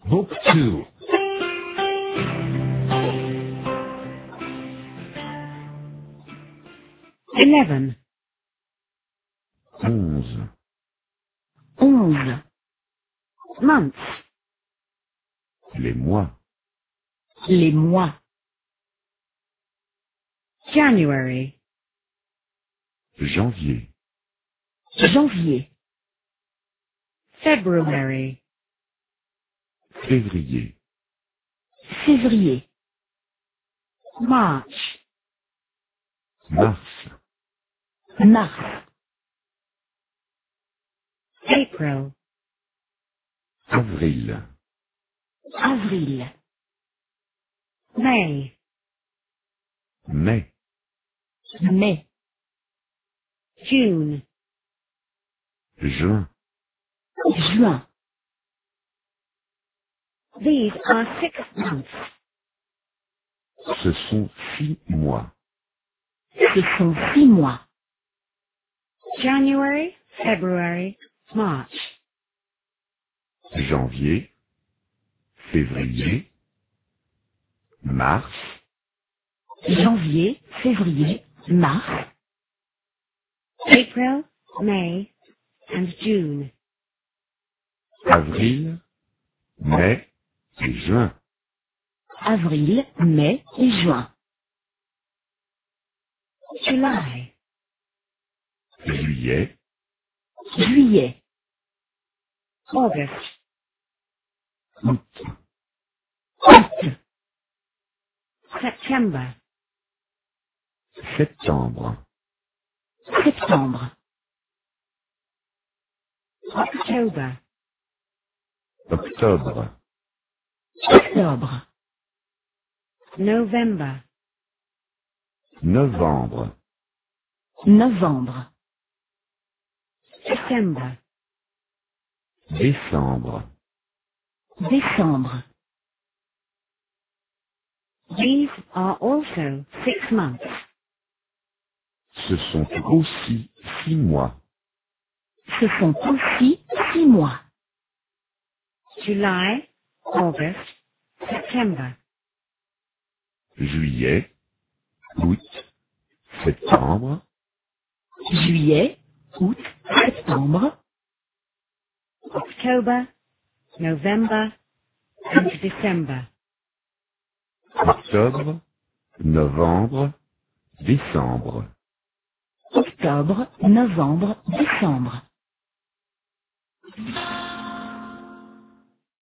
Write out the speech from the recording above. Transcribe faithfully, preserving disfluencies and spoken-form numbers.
Book two. Eleven. Onze. Onze. Months. Les mois. Les mois. January. Janvier. Janvier. February. Février. Février. March. Mars. Mars. April. Avril. Avril. May. Mai. Mai. June. Juin. Juin. These are six months. Ce sont six mois. Ce sont six mois. January, February, March. Janvier. Février. Mars. Janvier, février, mars. April, May, and June. Avril. Mai et juin. Avril, mai et juin. July. Juillet. Juillet. August. Août. Août. September. Septembre. Septembre. October. Octobre. Octobre. November. Novembre. Novembre. December. Décembre. Décembre. These are also six months. Ce sont aussi six mois. Ce sont aussi six mois. July, August, September. Juillet. Août. Septembre. Juillet, août, septembre. October, November, and December. Octobre. Novembre. Décembre. Octobre, novembre, décembre.